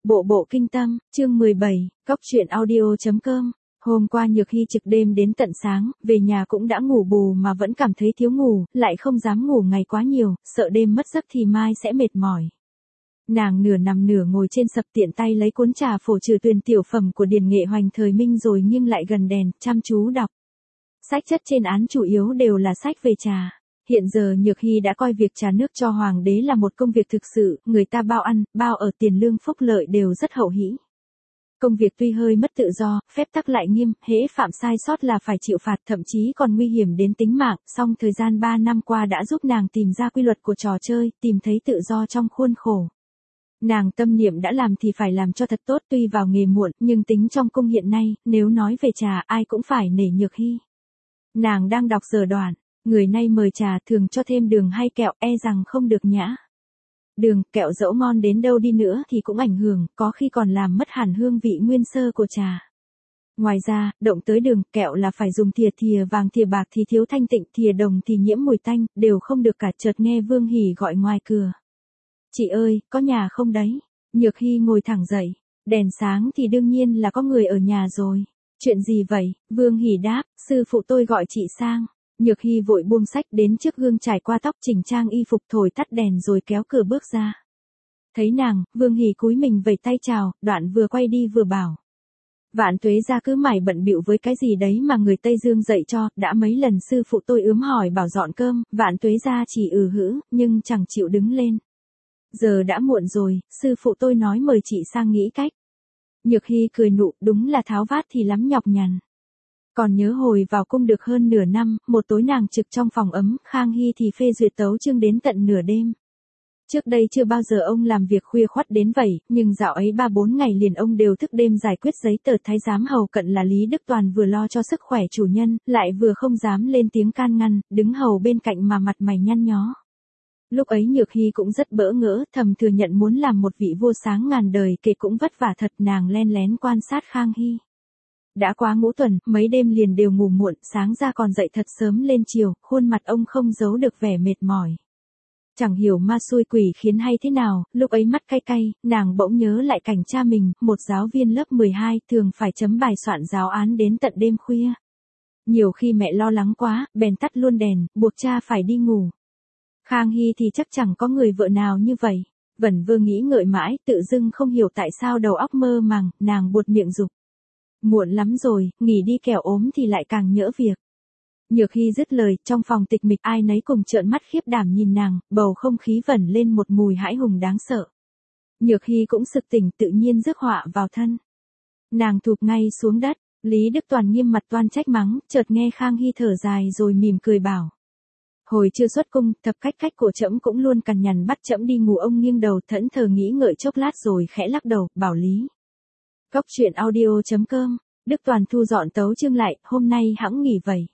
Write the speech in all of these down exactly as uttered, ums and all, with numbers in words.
Bộ bộ kinh tâm, chương mười bảy, cóc truyện audio chấm com. Hôm qua Nhược Hy trực đêm đến tận sáng, về nhà cũng đã ngủ bù mà vẫn cảm thấy thiếu ngủ, lại không dám ngủ ngày quá nhiều, sợ đêm mất giấc thì mai sẽ mệt mỏi. Nàng nửa nằm nửa ngồi trên sập tiện tay lấy cuốn trà phổ trừ tuyển tiểu phẩm của Điền Nghệ Hoành thời Minh rồi nghiêng lại gần đèn, chăm chú đọc. Sách chất trên án chủ yếu đều là sách về trà. Hiện giờ Nhược Hy đã coi việc trà nước cho hoàng đế là một công việc thực sự, người ta bao ăn, bao ở tiền lương phúc lợi đều rất hậu hĩ. Công việc tuy hơi mất tự do, phép tắc lại nghiêm, hễ phạm sai sót là phải chịu phạt, thậm chí còn nguy hiểm đến tính mạng, song thời gian ba năm qua đã giúp nàng tìm ra quy luật của trò chơi, tìm thấy tự do trong khuôn khổ. Nàng tâm niệm đã làm thì phải làm cho thật tốt, tuy vào nghề muộn, nhưng tính trong cung hiện nay, nếu nói về trà ai cũng phải nể Nhược Hy. Nàng đang đọc giờ đoạn. Người nay mời trà thường cho thêm đường hay kẹo, e rằng không được nhã. Đường, kẹo dẫu ngon đến đâu đi nữa thì cũng ảnh hưởng, có khi còn làm mất hẳn hương vị nguyên sơ của trà. Ngoài ra, động tới đường, kẹo là phải dùng thìa thìa vàng thìa bạc thì thiếu thanh tịnh, thìa đồng thì nhiễm mùi tanh, đều không được cả. Chợt nghe Vương Hỉ gọi ngoài cửa. Chị ơi, có nhà không đấy? Nhược Hy ngồi thẳng dậy, đèn sáng thì đương nhiên là có người ở nhà rồi. Chuyện gì vậy? Vương Hỉ đáp, sư phụ tôi gọi chị sang. Nhược Hy vội buông sách đến trước gương trải qua tóc chỉnh trang y phục thổi tắt đèn rồi kéo cửa bước ra. Thấy nàng, Vương Hỉ cúi mình vẫy tay chào, đoạn vừa quay đi vừa bảo. Vạn Tuế gia cứ mải bận bịu với cái gì đấy mà người Tây Dương dạy cho, đã mấy lần sư phụ tôi ướm hỏi bảo dọn cơm, Vạn Tuế gia chỉ ừ hữ, nhưng chẳng chịu đứng lên. Giờ đã muộn rồi, sư phụ tôi nói mời chị sang nghĩ cách. Nhược Hy cười nụ, đúng là tháo vát thì lắm nhọc nhằn. Còn nhớ hồi vào cung được hơn nửa năm, một tối nàng trực trong phòng ấm, Khang Hy thì phê duyệt tấu chương đến tận nửa đêm. Trước đây chưa bao giờ ông làm việc khuya khoắt đến vậy, nhưng dạo ấy ba bốn ngày liền ông đều thức đêm giải quyết giấy tờ. Thái giám hầu cận là Lý Đức Toàn vừa lo cho sức khỏe chủ nhân, lại vừa không dám lên tiếng can ngăn, đứng hầu bên cạnh mà mặt mày nhăn nhó. Lúc ấy Nhược Hy cũng rất bỡ ngỡ, thầm thừa nhận muốn làm một vị vua sáng ngàn đời kể cũng vất vả thật. Nàng len lén quan sát Khang Hy. Đã quá ngũ tuần, mấy đêm liền đều ngủ muộn, sáng ra còn dậy thật sớm lên chiều, khuôn mặt ông không giấu được vẻ mệt mỏi. Chẳng hiểu ma xui quỷ khiến hay thế nào, lúc ấy mắt cay cay, nàng bỗng nhớ lại cảnh cha mình, một giáo viên lớp mười hai, thường phải chấm bài soạn giáo án đến tận đêm khuya. Nhiều khi mẹ lo lắng quá, bèn tắt luôn đèn, buộc cha phải đi ngủ. Khang Hy thì chắc chẳng có người vợ nào như vậy. Vẩn vơ nghĩ ngợi mãi, tự dưng không hiểu tại sao đầu óc mơ màng, nàng buột miệng dục. Muộn lắm rồi, nghỉ đi kẻo ốm thì lại càng nhỡ việc. Nhược Hy dứt lời, trong phòng tịch mịch ai nấy cùng trợn mắt khiếp đảm nhìn nàng, bầu không khí vẩn lên một mùi hãi hùng đáng sợ. Nhược Hy cũng sực tỉnh, tự nhiên rước họa vào thân. Nàng thụp ngay xuống đất, Lý Đức Toàn nghiêm mặt toan trách mắng, chợt nghe Khang Hy thở dài rồi mỉm cười bảo. Hồi chưa xuất cung, thập cách cách của trẫm cũng luôn cằn nhằn bắt trẫm đi ngủ. Ông nghiêng đầu thẫn thờ nghĩ ngợi chốc lát rồi khẽ lắc đầu, bảo Lý. Cóc truyện audio chấm com. Đức Toàn thu dọn tấu chương lại, hôm nay hẵng nghỉ vậy.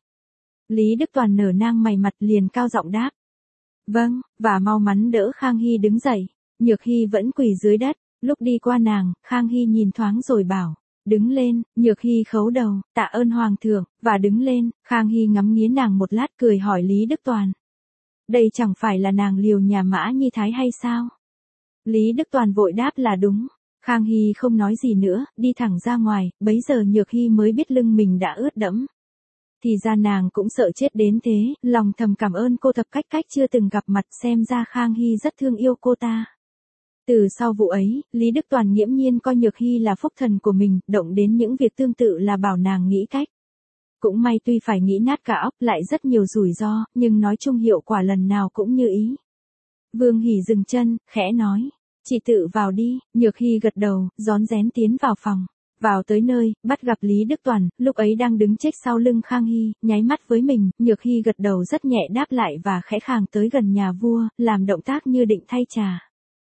Lý Đức Toàn nở nang mày mặt liền cao giọng đáp. Vâng, và mau mắn đỡ Khang Hy đứng dậy. Nhược Hy vẫn quỳ dưới đất, lúc đi qua nàng, Khang Hy nhìn thoáng rồi bảo. Đứng lên, Nhược Hy khấu đầu, tạ ơn hoàng thượng, và đứng lên. Khang Hy ngắm nghía nàng một lát cười hỏi Lý Đức Toàn. Đây chẳng phải là nàng liều nhà Mã Nhi Thái hay sao? Lý Đức Toàn vội đáp là đúng. Khang Hy không nói gì nữa, đi thẳng ra ngoài, bấy giờ Nhược Hy mới biết lưng mình đã ướt đẫm. Thì ra nàng cũng sợ chết đến thế, lòng thầm cảm ơn cô thập cách cách chưa từng gặp mặt, xem ra Khang Hy rất thương yêu cô ta. Từ sau vụ ấy, Lý Đức Toàn nghiễm nhiên coi Nhược Hy là phúc thần của mình, động đến những việc tương tự là bảo nàng nghĩ cách. Cũng may tuy phải nghĩ nát cả óc lại rất nhiều rủi ro, nhưng nói chung hiệu quả lần nào cũng như ý. Vương Hỉ dừng chân, khẽ nói. Chị tự vào đi. Nhược Hy gật đầu, rón rén tiến vào phòng. Vào tới nơi, bắt gặp Lý Đức Toàn, lúc ấy đang đứng chếch sau lưng Khang Hy, nháy mắt với mình. Nhược Hy gật đầu rất nhẹ đáp lại và khẽ khàng tới gần nhà vua, làm động tác như định thay trà.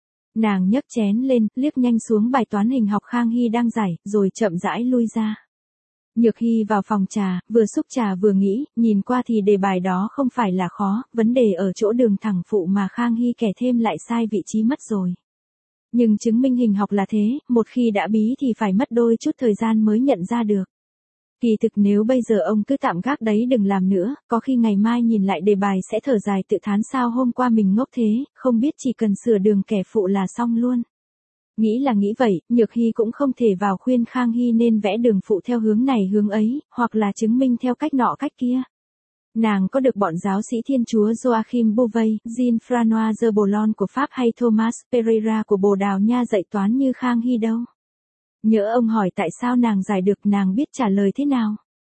Nàng nhấc chén lên, liếc nhanh xuống bài toán hình học Khang Hy đang giải, rồi chậm rãi lui ra. Nhược Hy vào phòng trà, vừa xúc trà vừa nghĩ, nhìn qua thì đề bài đó không phải là khó, vấn đề ở chỗ đường thẳng phụ mà Khang Hy kẻ thêm lại sai vị trí mất rồi. Nhưng chứng minh hình học là thế, một khi đã bí thì phải mất đôi chút thời gian mới nhận ra được. Kỳ thực nếu bây giờ ông cứ tạm gác đấy đừng làm nữa, có khi ngày mai nhìn lại đề bài sẽ thở dài tự thán sao hôm qua mình ngốc thế, không biết chỉ cần sửa đường kẻ phụ là xong luôn. Nghĩ là nghĩ vậy, Nhược Hy cũng không thể vào khuyên Khang Hy nên vẽ đường phụ theo hướng này hướng ấy, hoặc là chứng minh theo cách nọ cách kia. Nàng có được bọn giáo sĩ Thiên Chúa Joachim Bouvet, Jean-François de Boulogne của Pháp hay Thomas Pereira của Bồ Đào Nha dạy toán như Khang Hy đâu. Nhỡ ông hỏi tại sao nàng giải được, nàng biết trả lời thế nào.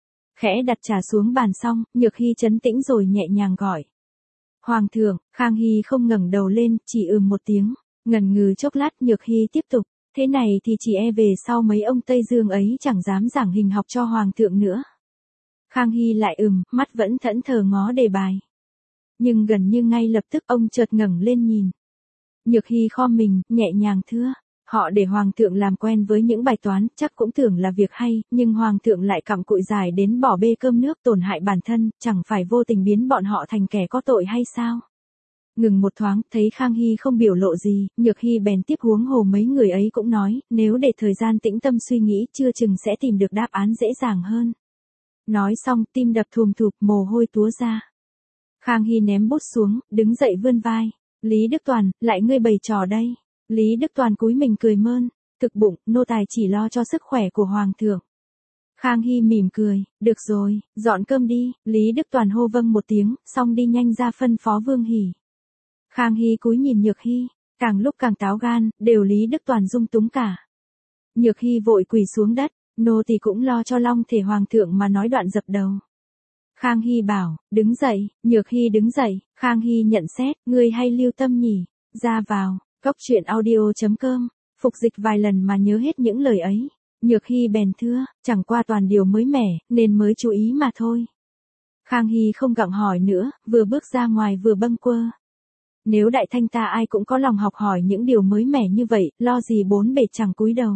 Khẽ đặt trà xuống bàn xong, Nhược Hy trấn tĩnh rồi nhẹ nhàng gọi. Hoàng thượng. Khang Hy không ngẩng đầu lên, chỉ ừm một tiếng. Ngần ngừ chốc lát, Nhược Hy tiếp tục. Thế này thì chỉ e về sau mấy ông Tây Dương ấy chẳng dám giảng hình học cho Hoàng thượng nữa. Khang Hy lại ừm, mắt vẫn thẫn thờ ngó đề bài. Nhưng gần như ngay lập tức ông chợt ngẩng lên nhìn. Nhược Hy khom mình, nhẹ nhàng thưa. Họ để Hoàng thượng làm quen với những bài toán, chắc cũng tưởng là việc hay, nhưng Hoàng thượng lại cặm cụi dài đến bỏ bê cơm nước tổn hại bản thân, chẳng phải vô tình biến bọn họ thành kẻ có tội hay sao? Ngừng một thoáng, thấy Khang Hy không biểu lộ gì, Nhược Hy bèn tiếp, huống hồ mấy người ấy cũng nói, nếu để thời gian tĩnh tâm suy nghĩ, chưa chừng sẽ tìm được đáp án dễ dàng hơn. Nói xong, tim đập thùm thụp, mồ hôi túa ra. Khang Hy ném bút xuống, đứng dậy vươn vai. Lý Đức Toàn, lại ngươi bày trò đây. Lý Đức Toàn cúi mình cười mơn, thực bụng, nô tài chỉ lo cho sức khỏe của Hoàng thượng. Khang Hy mỉm cười, được rồi, dọn cơm đi. Lý Đức Toàn hô vâng một tiếng, xong đi nhanh ra phân phó Vương Hỉ. Khang Hy cúi nhìn Nhược Hy, càng lúc càng táo gan, đều Lý Đức Toàn dung túng cả. Nhược Hy vội quỳ xuống đất, nô tỳ cũng lo cho long thể Hoàng thượng mà nói đoạn dập đầu. Khang Hy bảo, đứng dậy. Nhược Hy đứng dậy. Khang Hy nhận xét, ngươi hay lưu tâm nhỉ. Ra vào. Cốc truyện audio chấm com. Phục dịch vài lần mà nhớ hết những lời ấy. Nhược Hy bèn thưa, chẳng qua toàn điều mới mẻ, nên mới chú ý mà thôi. Khang Hy không gặng hỏi nữa, vừa bước ra ngoài vừa bâng quơ. Nếu đại thanh ta ai cũng có lòng học hỏi những điều mới mẻ như vậy, lo gì bốn bề chẳng cúi đầu.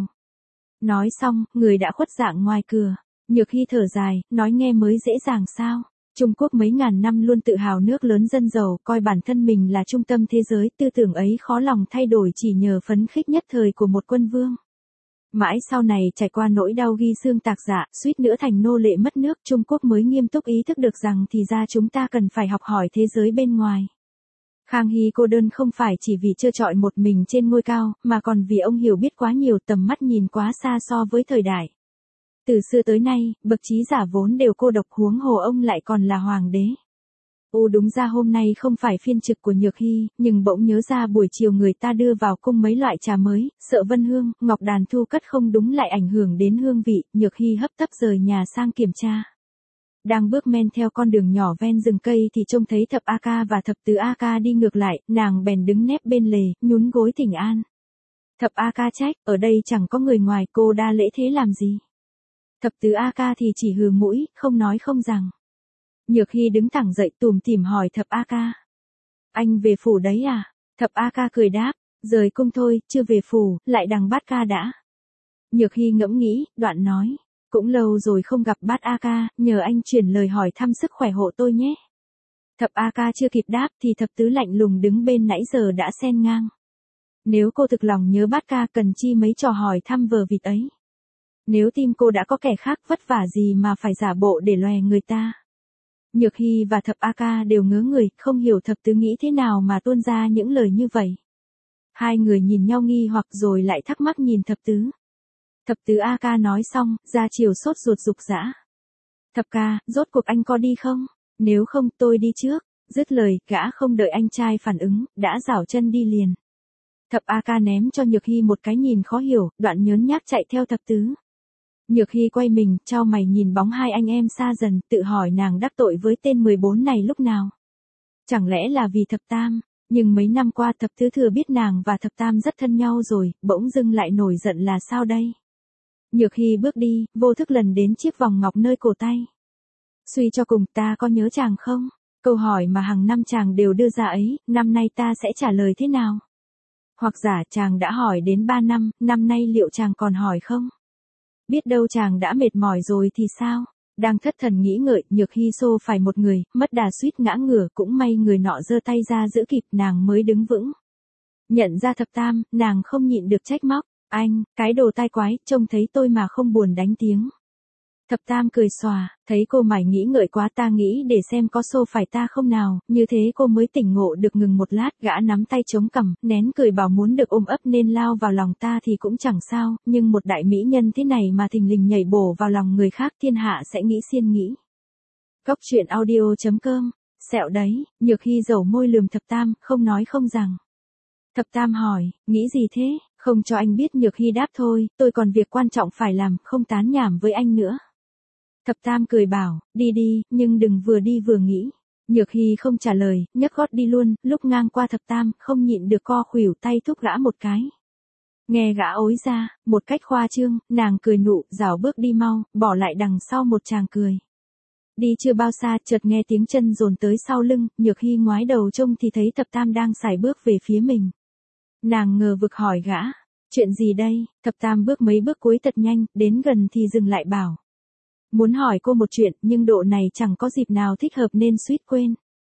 Nói xong, người đã khuất dạng ngoài cửa. Nhược Hy thở dài, nói nghe mới dễ dàng sao. Trung Quốc mấy ngàn năm luôn tự hào nước lớn dân giàu, coi bản thân mình là trung tâm thế giới, tư tưởng ấy khó lòng thay đổi chỉ nhờ phấn khích nhất thời của một quân vương. Mãi sau này trải qua nỗi đau ghi xương tạc dạ, suýt nữa thành nô lệ mất nước, Trung Quốc mới nghiêm túc ý thức được rằng thì ra chúng ta cần phải học hỏi thế giới bên ngoài. Khang Hy cô đơn không phải chỉ vì trơ trọi một mình trên ngôi cao, mà còn vì ông hiểu biết quá nhiều, tầm mắt nhìn quá xa so với thời đại. Từ xưa tới nay, bậc trí giả vốn đều cô độc, huống hồ ông lại còn là hoàng đế. Ô đúng ra hôm nay không phải phiên trực của Nhược Hy, nhưng bỗng nhớ ra buổi chiều người ta đưa vào cung mấy loại trà mới, sợ vân hương, ngọc đàn thu cất không đúng lại ảnh hưởng đến hương vị, Nhược Hy hấp tấp rời nhà sang kiểm tra. Đang bước men theo con đường nhỏ ven rừng cây thì trông thấy Thập A Ca và Thập Tứ A Ca đi ngược lại, nàng bèn đứng nép bên lề, nhún gối thỉnh an. Thập A Ca trách, ở đây chẳng có người ngoài, cô đa lễ thế làm gì? Thập Tứ A Ca thì chỉ hừ mũi, không nói không rằng. Nhược Hy đứng thẳng dậy tủm tỉm hỏi Thập A Ca. Anh về phủ đấy à? Thập A Ca cười đáp, rời cung thôi, chưa về phủ, lại đằng Bát Ca đã. Nhược Hy ngẫm nghĩ, đoạn nói. Cũng lâu rồi không gặp Bát A Ca, nhờ anh chuyển lời hỏi thăm sức khỏe hộ tôi nhé. Thập A Ca chưa kịp đáp thì Thập Tứ lạnh lùng đứng bên nãy giờ đã xen ngang. Nếu cô thực lòng nhớ Bát Ca cần chi mấy trò hỏi thăm vờ vịt ấy. Nếu tim cô đã có kẻ khác vất vả gì mà phải giả bộ để lòe người ta. Nhược Hy và Thập A Ca đều ngớ người, không hiểu Thập Tứ nghĩ thế nào mà tuôn ra những lời như vậy. Hai người nhìn nhau nghi hoặc rồi lại thắc mắc nhìn Thập Tứ. Thập Tứ A Ca nói xong, ra chiều sốt ruột rục rã. Thập ca, rốt cuộc anh có đi không? Nếu không, tôi đi trước. Dứt lời, gã không đợi anh trai phản ứng, đã giảo chân đi liền. Thập A Ca ném cho Nhược Hy một cái nhìn khó hiểu, đoạn nhớn nhác chạy theo Thập Tứ. Nhược Hy quay mình, chau mày nhìn bóng hai anh em xa dần, tự hỏi nàng đắc tội với tên mười bốn này lúc nào. Chẳng lẽ là vì Thập Tam, nhưng mấy năm qua Thập Tứ thừa biết nàng và Thập Tam rất thân nhau rồi, bỗng dưng lại nổi giận là sao đây? Nhược Hy bước đi, vô thức lần đến chiếc vòng ngọc nơi cổ tay. Suy cho cùng, ta có nhớ chàng không? Câu hỏi mà hàng năm chàng đều đưa ra ấy, năm nay ta sẽ trả lời thế nào? Hoặc giả chàng đã hỏi đến ba năm, năm nay liệu chàng còn hỏi không? Biết đâu chàng đã mệt mỏi rồi thì sao? Đang thất thần nghĩ ngợi, Nhược Hy xô phải một người, mất đà suýt ngã ngửa, cũng may người nọ giơ tay ra giữ kịp, nàng mới đứng vững. Nhận ra Thập Tam, nàng không nhịn được trách móc. Anh, cái đồ tai quái, trông thấy tôi mà không buồn đánh tiếng. Thập Tam cười xòa, thấy cô mải nghĩ ngợi quá ta nghĩ để xem có xô phải ta không nào, như thế cô mới tỉnh ngộ được ngừng một lát, gã nắm tay chống cằm, nén cười bảo muốn được ôm ấp nên lao vào lòng ta thì cũng chẳng sao, nhưng một đại mỹ nhân thế này mà thình lình nhảy bổ vào lòng người khác thiên hạ sẽ nghĩ xiên nghĩ. Góc truyện audio.com, sẹo đấy, Nhược Hy dầu môi lườm Thập Tam, không nói không rằng. Thập Tam hỏi, nghĩ gì thế, không cho anh biết. Nhược Hy đáp thôi, tôi còn việc quan trọng phải làm, không tán nhảm với anh nữa. Thập Tam cười bảo, đi đi, nhưng đừng vừa đi vừa nghĩ. Nhược Hy không trả lời, nhấc gót đi luôn, lúc ngang qua Thập Tam, không nhịn được co khuỷu tay thúc gã một cái. Nghe gã ối ra, một cách khoa trương, nàng cười nụ, rảo bước đi mau, bỏ lại đằng sau một tràng cười. Đi chưa bao xa, chợt nghe tiếng chân dồn tới sau lưng, Nhược Hy ngoái đầu trông thì thấy Thập Tam đang sải bước về phía mình. Nàng ngờ vực hỏi gã, chuyện gì đây? Thập Tam bước mấy bước cuối thật nhanh, đến gần thì dừng lại bảo. Muốn hỏi cô một chuyện, nhưng độ này chẳng có dịp nào thích hợp nên suýt quên.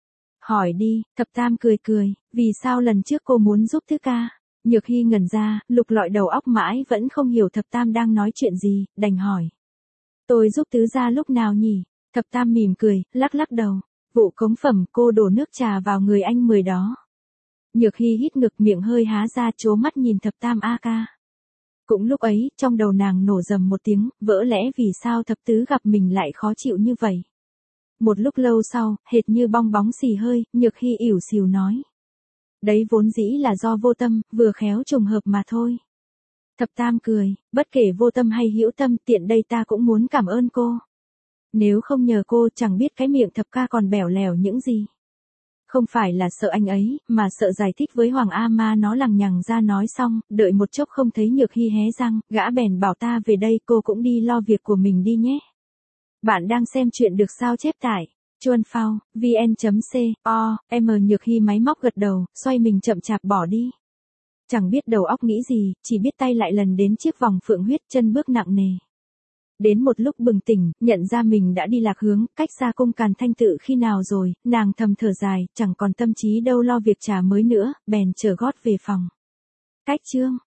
Hỏi đi. Thập Tam cười cười, vì sao lần trước cô muốn giúp Thứ Ca? Nhược Hy ngẩn ra, lục lọi đầu óc mãi vẫn không hiểu Thập Tam đang nói chuyện gì, đành hỏi. Tôi giúp Tứ gia lúc nào nhỉ? Thập Tam mỉm cười, lắc lắc đầu. Vụ cống phẩm cô đổ nước trà vào người anh mười đó. Nhược Hy hít ngực, miệng hơi há ra, trố mắt nhìn Thập Tam a ca. Cũng lúc ấy, trong đầu nàng nổ rầm một tiếng, vỡ lẽ vì sao Thập Tứ gặp mình lại khó chịu như vậy. Một lúc lâu sau, hệt như bong bóng xì hơi, Nhược Hy ỉu xìu nói. Đấy vốn dĩ là do vô tâm, vừa khéo trùng hợp mà thôi. Thập Tam cười, bất kể vô tâm hay hữu tâm, tiện đây ta cũng muốn cảm ơn cô. Nếu không nhờ cô, chẳng biết cái miệng Thập ca còn bẻo lẻo những gì. Không phải là sợ anh ấy, mà sợ giải thích với Hoàng A Ma nó lằng nhằng ra. Nói xong, đợi một chốc không thấy Nhược Hy hé răng, gã bèn bảo ta về đây, cô cũng đi lo việc của mình đi nhé. Bạn đang xem chuyện được sao chép tại chuan phao vn.co m. Nhược Hy máy móc gật đầu, xoay mình chậm chạp bỏ đi. Chẳng biết đầu óc nghĩ gì, chỉ biết tay lại lần đến chiếc vòng phượng huyết, chân bước nặng nề. Đến một lúc bừng tỉnh, nhận ra mình đã đi lạc hướng, cách xa cung Càn Thanh Tự khi nào rồi, nàng thầm thở dài, chẳng còn tâm trí đâu lo việc trà mới nữa, bèn trở gót về phòng. Cách chương